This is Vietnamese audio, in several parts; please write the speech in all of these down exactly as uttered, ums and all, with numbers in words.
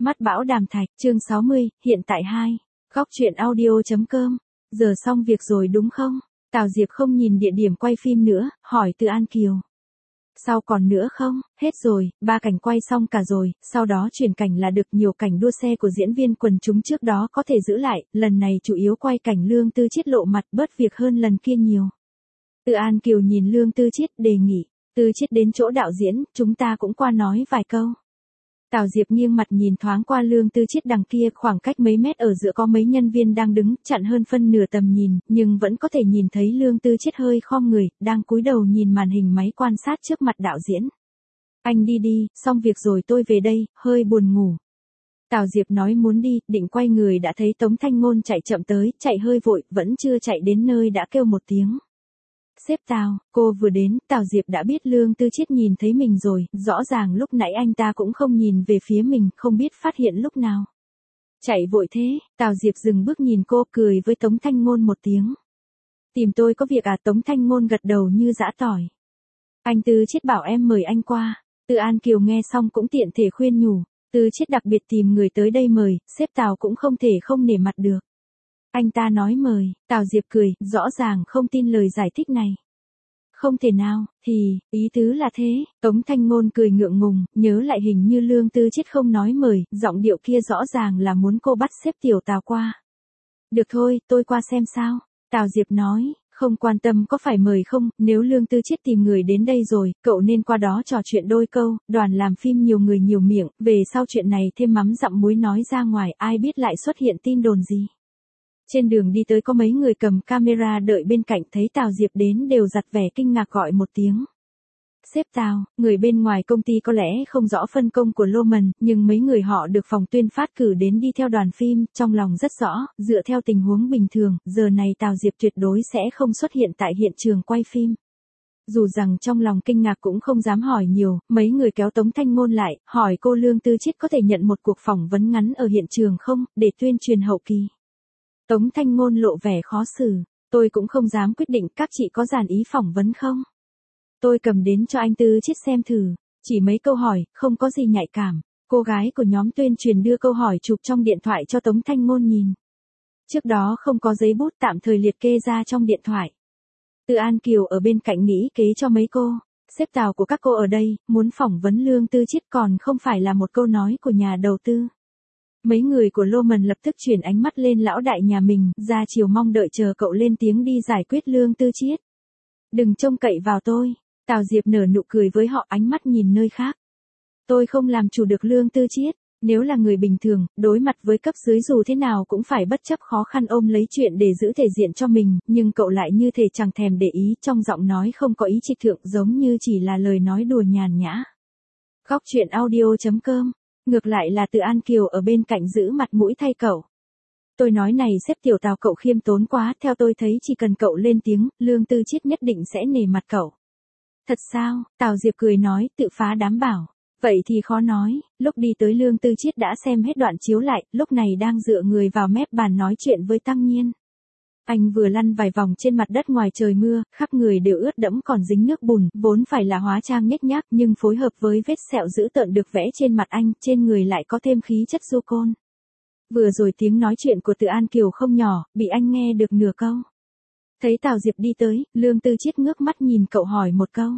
Mắt bão đàm thạch, chương sáu mươi, hiện tại hai. Góc truyện audio.com. Giờ xong việc rồi đúng không? Tào Diệp không nhìn địa điểm quay phim nữa, hỏi Từ An Kiều. Sao còn nữa không? Hết rồi, ba cảnh quay xong cả rồi, sau đó chuyển cảnh là được. Nhiều cảnh đua xe của diễn viên quần chúng trước đó có thể giữ lại, lần này chủ yếu quay cảnh Lương Tư Chiết lộ mặt, bớt việc hơn lần kia nhiều. Từ An Kiều nhìn Lương Tư Chiết đề nghị, Tư Chiết đến chỗ đạo diễn, chúng ta cũng qua nói vài câu. Tào Diệp nghiêng mặt nhìn thoáng qua Lương Tư Chiết đằng kia, khoảng cách mấy mét ở giữa có mấy nhân viên đang đứng, chặn hơn phân nửa tầm nhìn, nhưng vẫn có thể nhìn thấy Lương Tư Chiết hơi khom người, đang cúi đầu nhìn màn hình máy quan sát trước mặt đạo diễn. Anh đi đi, xong việc rồi tôi về đây, hơi buồn ngủ. Tào Diệp nói muốn đi, định quay người đã thấy Tống Thanh Ngôn chạy chậm tới, chạy hơi vội, vẫn chưa chạy đến nơi đã kêu một tiếng. Sếp Tào, cô vừa đến, Tào Diệp đã biết Lương Tư Chiết nhìn thấy mình rồi, rõ ràng lúc nãy anh ta cũng không nhìn về phía mình, không biết phát hiện lúc nào. Chạy vội thế, Tào Diệp dừng bước nhìn cô, cười với Tống Thanh Ngôn một tiếng. Tìm tôi có việc à? Tống Thanh Ngôn gật đầu như giã tỏi. Anh Tư Chiết bảo em mời anh qua. Từ An Kiều nghe xong cũng tiện thể khuyên nhủ, Tư Chiết đặc biệt tìm người tới đây mời, sếp Tào cũng không thể không nể mặt được. Anh ta nói mời, Tào Diệp cười, rõ ràng không tin lời giải thích này. Không thể nào, thì, ý tứ là thế. Tống Thanh Ngôn cười ngượng ngùng, nhớ lại hình như Lương Tư Chiết không nói mời, giọng điệu kia rõ ràng là muốn cô bắt xếp tiểu Tào qua. Được thôi, tôi qua xem sao. Tào Diệp nói, không quan tâm có phải mời không, nếu Lương Tư Chiết tìm người đến đây rồi, cậu nên qua đó trò chuyện đôi câu, đoàn làm phim nhiều người nhiều miệng, về sau chuyện này thêm mắm dặm muối nói ra ngoài, ai biết lại xuất hiện tin đồn gì. Trên đường đi tới có mấy người cầm camera đợi bên cạnh, thấy Tào Diệp đến đều giặt vẻ kinh ngạc gọi một tiếng. Sếp Tào, người bên ngoài công ty có lẽ không rõ phân công của Loman, nhưng mấy người họ được phòng tuyên phát cử đến đi theo đoàn phim, trong lòng rất rõ, dựa theo tình huống bình thường, giờ này Tào Diệp tuyệt đối sẽ không xuất hiện tại hiện trường quay phim. Dù rằng trong lòng kinh ngạc cũng không dám hỏi nhiều, mấy người kéo Tống Thanh Ngôn lại, hỏi cô Lương Tư Chiết có thể nhận một cuộc phỏng vấn ngắn ở hiện trường không, để tuyên truyền hậu kỳ. Tống Thanh Ngôn lộ vẻ khó xử, tôi cũng không dám quyết định, các chị có dàn ý phỏng vấn không? Tôi cầm đến cho anh Tư Chiết xem thử, chỉ mấy câu hỏi, không có gì nhạy cảm. Cô gái của nhóm tuyên truyền đưa câu hỏi chụp trong điện thoại cho Tống Thanh Ngôn nhìn. Trước đó không có giấy bút, tạm thời liệt kê ra trong điện thoại. Từ An Kiều ở bên cạnh nghĩ kế cho mấy cô, sếp Tào của các cô ở đây, muốn phỏng vấn Lương Tư Chiết còn không phải là một câu nói của nhà đầu tư. Mấy người của Loman lập tức chuyển ánh mắt lên lão đại nhà mình, ra chiều mong đợi chờ cậu lên tiếng đi giải quyết Lương Tư Chiết. Đừng trông cậy vào tôi. Tào Diệp nở nụ cười với họ, ánh mắt nhìn nơi khác. Tôi không làm chủ được Lương Tư Chiết, nếu là người bình thường, đối mặt với cấp dưới dù thế nào cũng phải bất chấp khó khăn ôm lấy chuyện để giữ thể diện cho mình, nhưng cậu lại như thể chẳng thèm để ý, trong giọng nói không có ý trịch thượng, giống như chỉ là lời nói đùa nhàn nhã. Góc truyện audio.com. Ngược lại là Từ An Kiều ở bên cạnh giữ mặt mũi thay cậu. Tôi nói này sếp tiểu Tào, cậu khiêm tốn quá, theo tôi thấy chỉ cần cậu lên tiếng, Lương Tư Chiết nhất định sẽ nể mặt cậu. Thật sao? Tào Diệp cười nói, tự phá đám bảo. Vậy thì khó nói, lúc đi tới Lương Tư Chiết đã xem hết đoạn chiếu lại, lúc này đang dựa người vào mép bàn nói chuyện với Tăng Nhiên. Anh vừa lăn vài vòng trên mặt đất ngoài trời mưa, khắp người đều ướt đẫm còn dính nước bùn, vốn phải là hóa trang nhếch nhác nhưng phối hợp với vết sẹo dữ tợn được vẽ trên mặt anh, trên người lại có thêm khí chất du côn. Vừa rồi tiếng nói chuyện của Từ An Kiều không nhỏ, bị anh nghe được nửa câu. Thấy Tào Diệp đi tới, Lương Tư Chiết ngước mắt nhìn cậu hỏi một câu.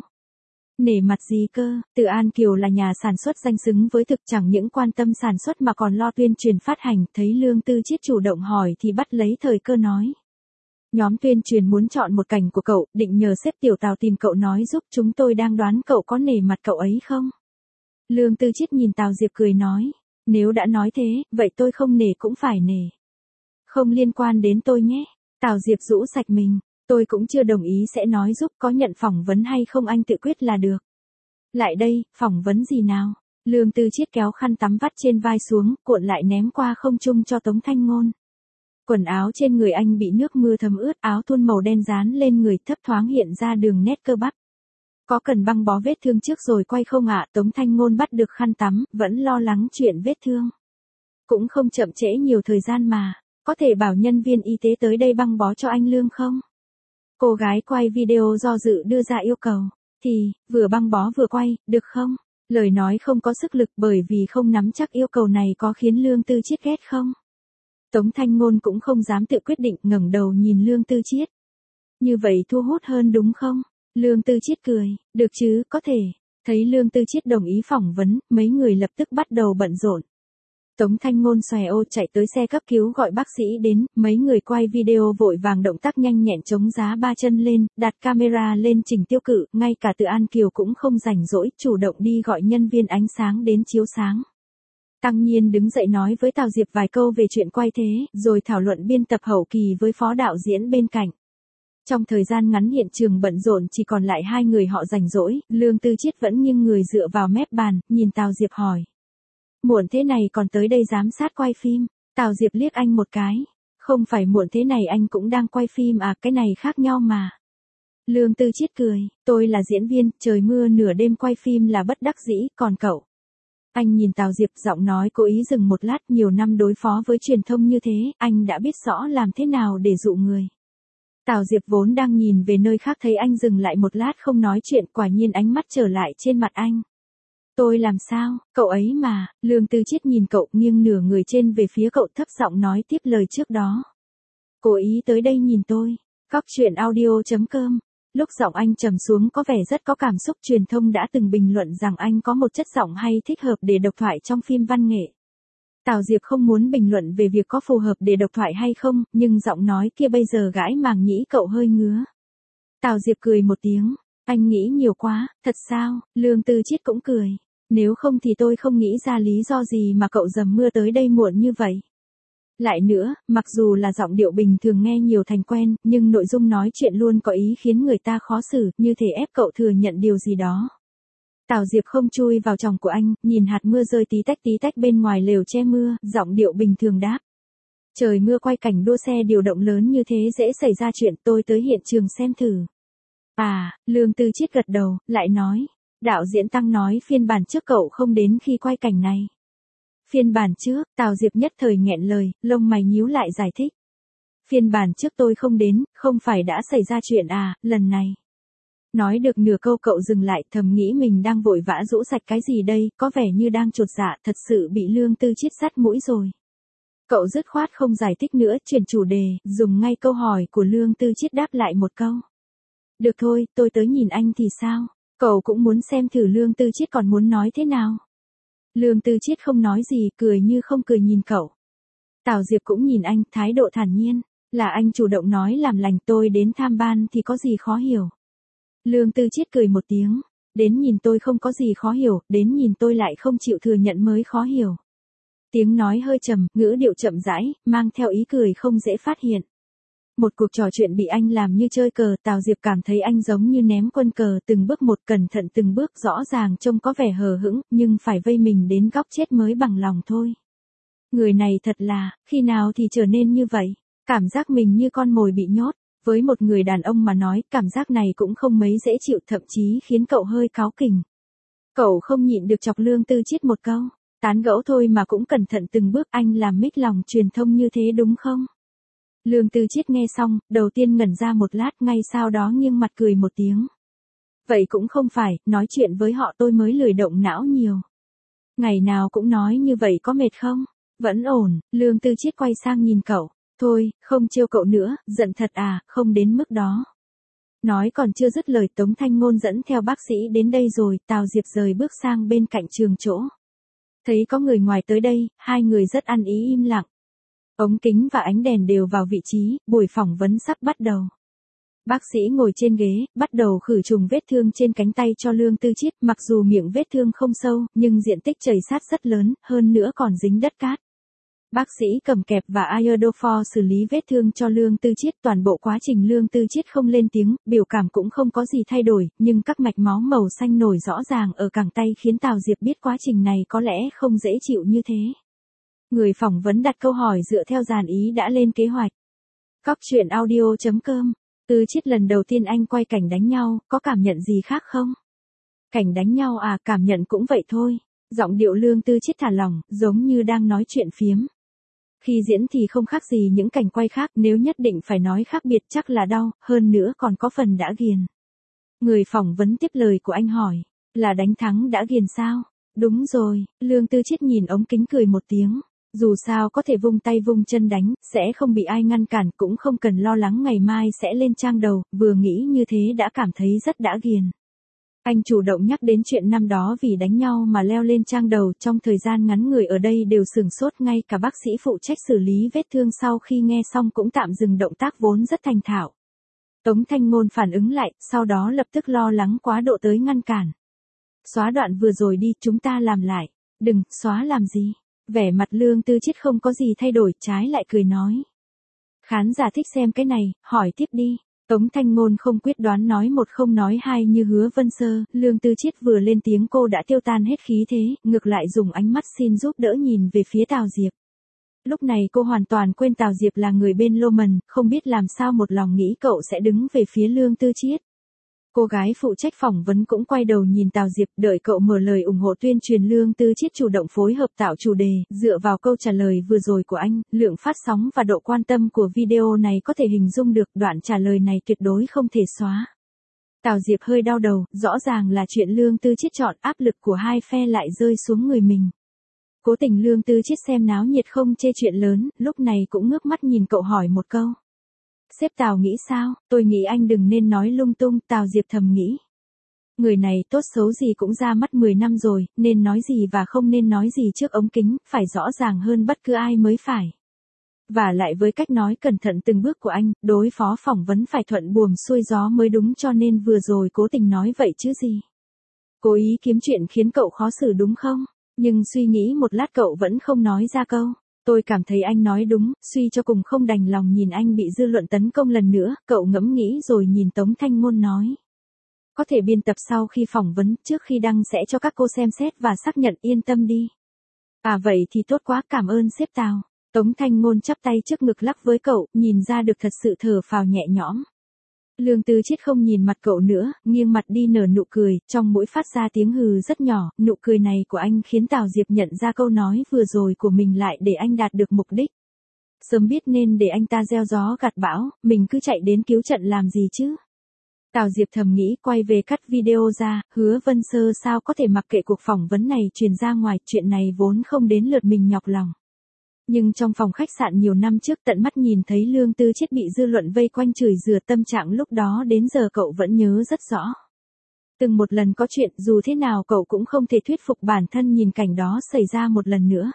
Nể mặt gì cơ? Từ An Kiều là nhà sản xuất danh xứng với thực, chẳng những quan tâm sản xuất mà còn lo tuyên truyền phát hành, thấy Lương Tư Chiết chủ động hỏi thì bắt lấy thời cơ nói. Nhóm tuyên truyền muốn chọn một cảnh của cậu, định nhờ sếp tiểu Tào tìm cậu nói giúp, chúng tôi đang đoán cậu có nể mặt cậu ấy không? Lương Tư Chiết nhìn Tào Diệp cười nói, nếu đã nói thế, vậy tôi không nể cũng phải nể. Không liên quan đến tôi nhé. Tào Diệp rũ sạch mình, tôi cũng chưa đồng ý sẽ nói giúp, có nhận phỏng vấn hay không anh tự quyết là được. Lại đây, phỏng vấn gì nào? Lương Tư Chiết kéo khăn tắm vắt trên vai xuống, cuộn lại ném qua không trung cho Tống Thanh Ngôn. Quần áo trên người anh bị nước mưa thấm ướt, áo thun màu đen dán lên người, thấp thoáng hiện ra đường nét cơ bắp. Có cần băng bó vết thương trước rồi quay không ạ? Tống Thanh Ngôn bắt được khăn tắm, vẫn lo lắng chuyện vết thương. Cũng không chậm trễ nhiều thời gian mà, có thể bảo nhân viên y tế tới đây băng bó cho anh Lương không? Cô gái quay video do dự đưa ra yêu cầu, thì, vừa băng bó vừa quay, được không? Lời nói không có sức lực bởi vì không nắm chắc yêu cầu này có khiến Lương Tư Chiết ghét không. Tống Thanh Ngôn cũng không dám tự quyết định, ngẩng đầu nhìn Lương Tư Chiết. Như vậy thu hút hơn đúng không? Lương Tư Chiết cười, được chứ, có thể. Thấy Lương Tư Chiết đồng ý phỏng vấn, mấy người lập tức bắt đầu bận rộn. Tống Thanh Ngôn xòe ô chạy tới xe cấp cứu gọi bác sĩ đến, mấy người quay video vội vàng động tác nhanh nhẹn chống giá ba chân lên, đặt camera lên trình tiêu cự, ngay cả Từ An Kiều cũng không rảnh rỗi, chủ động đi gọi nhân viên ánh sáng đến chiếu sáng. Tăng Nhiên đứng dậy nói với Tào Diệp vài câu về chuyện quay thế, rồi thảo luận biên tập hậu kỳ với phó đạo diễn bên cạnh. Trong thời gian ngắn hiện trường bận rộn chỉ còn lại hai người họ rảnh rỗi, Lương Tư Chiết vẫn nghiêng người dựa vào mép bàn, nhìn Tào Diệp hỏi. Muộn thế này còn tới đây giám sát quay phim, Tào Diệp liếc anh một cái. Không phải muộn thế này anh cũng đang quay phim à, cái này khác nhau mà. Lương Tư Chiết cười, tôi là diễn viên, trời mưa nửa đêm quay phim là bất đắc dĩ, còn cậu. Anh nhìn Tào Diệp, giọng nói cố ý dừng một lát, nhiều năm đối phó với truyền thông như thế, anh đã biết rõ làm thế nào để dụ người. Tào Diệp vốn đang nhìn về nơi khác thấy anh dừng lại một lát không nói chuyện, quả nhiên ánh mắt trở lại trên mặt anh. Tôi làm sao, cậu ấy mà, Lương Tư Chiết nhìn cậu nghiêng nửa người trên về phía cậu thấp giọng nói tiếp lời trước đó. Cố ý tới đây nhìn tôi, Góc truyện audio chấm com. Lúc giọng anh trầm xuống có vẻ rất có cảm xúc, truyền thông đã từng bình luận rằng anh có một chất giọng hay thích hợp để độc thoại trong phim văn nghệ. Tào Diệp không muốn bình luận về việc có phù hợp để độc thoại hay không, nhưng giọng nói kia bây giờ gãi màng nhĩ cậu hơi ngứa. Tào Diệp cười một tiếng, anh nghĩ nhiều quá, thật sao? Lương Tư Chiết cũng cười. Nếu không thì tôi không nghĩ ra lý do gì mà cậu dầm mưa tới đây muộn như vậy. Lại nữa, mặc dù là giọng điệu bình thường nghe nhiều thành quen, nhưng nội dung nói chuyện luôn có ý khiến người ta khó xử, như thể ép cậu thừa nhận điều gì đó. Tào Diệp không chui vào chòng của anh, nhìn hạt mưa rơi tí tách tí tách bên ngoài lều che mưa, giọng điệu bình thường đáp. Trời mưa quay cảnh đua xe điều động lớn như thế dễ xảy ra chuyện, tôi tới hiện trường xem thử. À, Lương Tư Chiết gật đầu, lại nói. Đạo diễn Tăng nói phiên bản trước cậu không đến khi quay cảnh này. Phiên bản trước, Tào Diệp nhất thời nghẹn lời, lông mày nhíu lại giải thích. Phiên bản trước tôi không đến, không phải đã xảy ra chuyện à, lần này. Nói được nửa câu cậu dừng lại, thầm nghĩ mình đang vội vã rũ sạch cái gì đây, có vẻ như đang chột dạ, thật sự bị Lương Tư Chiết sắt mũi rồi. Cậu dứt khoát không giải thích nữa, chuyển chủ đề, dùng ngay câu hỏi của Lương Tư Chiết đáp lại một câu. Được thôi, tôi tới nhìn anh thì sao? Cậu cũng muốn xem thử Lương Tư Chiết còn muốn nói thế nào? Lương Tư Chiết không nói gì, cười như không cười nhìn cậu. Tào Diệp cũng nhìn anh, thái độ thản nhiên, là anh chủ động nói làm lành, tôi đến tham ban thì có gì khó hiểu. Lương Tư Chiết cười một tiếng, đến nhìn tôi không có gì khó hiểu, đến nhìn tôi lại không chịu thừa nhận mới khó hiểu. Tiếng nói hơi trầm, ngữ điệu chậm rãi, mang theo ý cười không dễ phát hiện. Một cuộc trò chuyện bị anh làm như chơi cờ, Tào Diệp cảm thấy anh giống như ném quân cờ, từng bước một cẩn thận từng bước, rõ ràng trông có vẻ hờ hững, nhưng phải vây mình đến góc chết mới bằng lòng thôi. Người này thật là, khi nào thì trở nên như vậy, cảm giác mình như con mồi bị nhốt, với một người đàn ông mà nói, cảm giác này cũng không mấy dễ chịu, thậm chí khiến cậu hơi cáu kỉnh. Cậu không nhịn được chọc Lương Tư Chiết một câu, tán gẫu thôi mà cũng cẩn thận từng bước, anh làm mít lòng truyền thông như thế đúng không? Lương Tư Chiết nghe xong, đầu tiên ngẩn ra một lát, ngay sau đó nghiêng mặt cười một tiếng. Vậy cũng không phải, nói chuyện với họ tôi mới lười động não nhiều. Ngày nào cũng nói như vậy có mệt không? Vẫn ổn, Lương Tư Chiết quay sang nhìn cậu. Thôi, không trêu cậu nữa, giận thật à, không đến mức đó. Nói còn chưa dứt lời, Tống Thanh Ngôn dẫn theo bác sĩ đến đây rồi, Tào Diệp rời bước sang bên cạnh trường chỗ. Thấy có người ngoài tới đây, hai người rất ăn ý im lặng. Ống kính và ánh đèn đều vào vị trí, buổi phỏng vấn sắp bắt đầu. Bác sĩ ngồi trên ghế, bắt đầu khử trùng vết thương trên cánh tay cho Lương Tư Chiết, mặc dù miệng vết thương không sâu, nhưng diện tích chảy sát rất lớn, hơn nữa còn dính đất cát. Bác sĩ cầm kẹp và iodofor xử lý vết thương cho Lương Tư Chiết, toàn bộ quá trình Lương Tư Chiết không lên tiếng, biểu cảm cũng không có gì thay đổi, nhưng các mạch máu màu xanh nổi rõ ràng ở cẳng tay khiến Tào Diệp biết quá trình này có lẽ không dễ chịu như thế. Người phỏng vấn đặt câu hỏi dựa theo dàn ý đã lên kế hoạch. Góc truyện audio chấm com. Tư Chiết lần đầu tiên anh quay cảnh đánh nhau, có cảm nhận gì khác không? Cảnh đánh nhau à, cảm nhận cũng vậy thôi. Giọng điệu Lương Tư Chiết thả lỏng, giống như đang nói chuyện phiếm. Khi diễn thì không khác gì những cảnh quay khác, nếu nhất định phải nói khác biệt chắc là đau, hơn nữa còn có phần đã ghiền. Người phỏng vấn tiếp lời của anh hỏi. Là đánh thắng đã ghiền sao? Đúng rồi, Lương Tư Chiết nhìn ống kính cười một tiếng. Dù sao có thể vung tay vung chân đánh, sẽ không bị ai ngăn cản, cũng không cần lo lắng ngày mai sẽ lên trang đầu, vừa nghĩ như thế đã cảm thấy rất đã ghiền. Anh chủ động nhắc đến chuyện năm đó vì đánh nhau mà leo lên trang đầu, trong thời gian ngắn người ở đây đều sửng sốt, ngay cả bác sĩ phụ trách xử lý vết thương sau khi nghe xong cũng tạm dừng động tác vốn rất thành thạo. Tống Thanh Ngôn phản ứng lại, sau đó lập tức lo lắng quá độ tới ngăn cản. Xóa đoạn vừa rồi đi, chúng ta làm lại. Đừng, xóa làm gì? Vẻ mặt Lương Tư Chiết không có gì thay đổi, trái lại cười nói. Khán giả thích xem cái này, hỏi tiếp đi. Tống Thanh Ngôn không quyết đoán, nói một không nói hai như Hứa Vân Sơ, Lương Tư Chiết vừa lên tiếng cô đã tiêu tan hết khí thế, ngược lại dùng ánh mắt xin giúp đỡ nhìn về phía Tào Diệp. Lúc này cô hoàn toàn quên Tào Diệp là người bên Lô Mần, không biết làm sao một lòng nghĩ cậu sẽ đứng về phía Lương Tư Chiết. Cô gái phụ trách phỏng vấn cũng quay đầu nhìn Tào Diệp, đợi cậu mở lời ủng hộ tuyên truyền. Lương Tư Chiết chủ động phối hợp tạo chủ đề, dựa vào câu trả lời vừa rồi của anh, lượng phát sóng và độ quan tâm của video này có thể hình dung được, đoạn trả lời này tuyệt đối không thể xóa. Tào Diệp hơi đau đầu, rõ ràng là chuyện Lương Tư Chiết chọn, áp lực của hai phe lại rơi xuống người mình. Cố tình Lương Tư Chiết xem náo nhiệt không chê chuyện lớn, lúc này cũng ngước mắt nhìn cậu hỏi một câu. Sếp Tào nghĩ sao? Tôi nghĩ anh đừng nên nói lung tung, Tào Diệp thầm nghĩ. Người này tốt xấu gì cũng ra mắt mười năm rồi, nên nói gì và không nên nói gì trước ống kính, phải rõ ràng hơn bất cứ ai mới phải. Và lại với cách nói cẩn thận từng bước của anh, đối phó phỏng vấn phải thuận buồm xuôi gió mới đúng, cho nên vừa rồi cố tình nói vậy chứ gì. Cố ý kiếm chuyện khiến cậu khó xử đúng không? Nhưng suy nghĩ một lát cậu vẫn không nói ra câu. Tôi cảm thấy anh nói đúng, suy cho cùng không đành lòng nhìn anh bị dư luận tấn công lần nữa, cậu ngẫm nghĩ rồi nhìn Tống Thanh Ngôn nói. Có thể biên tập sau khi phỏng vấn, trước khi đăng sẽ cho các cô xem xét và xác nhận, yên tâm đi. À vậy thì tốt quá, cảm ơn sếp Tào. Tống Thanh Ngôn chắp tay trước ngực lắc với cậu, nhìn ra được thật sự thở phào nhẹ nhõm. Lương Tư Chiết không nhìn mặt cậu nữa, nghiêng mặt đi nở nụ cười, trong mũi phát ra tiếng hừ rất nhỏ, nụ cười này của anh khiến Tào Diệp nhận ra câu nói vừa rồi của mình lại để anh đạt được mục đích. Sớm biết nên để anh ta gieo gió gặt bão, mình cứ chạy đến cứu trận làm gì chứ. Tào Diệp thầm nghĩ, quay về cắt video ra, Hứa Vân Sơ sao có thể mặc kệ cuộc phỏng vấn này truyền ra ngoài, chuyện này vốn không đến lượt mình nhọc lòng. Nhưng trong phòng khách sạn nhiều năm trước tận mắt nhìn thấy Lương Tư Chiết bị dư luận vây quanh chửi rủa, tâm trạng lúc đó đến giờ cậu vẫn nhớ rất rõ. Từng một lần có chuyện, dù thế nào cậu cũng không thể thuyết phục bản thân nhìn cảnh đó xảy ra một lần nữa.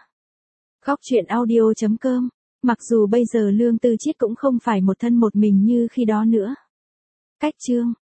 Góc truyện audio chấm com. Mặc dù bây giờ Lương Tư Chiết cũng không phải một thân một mình như khi đó nữa. Cách chương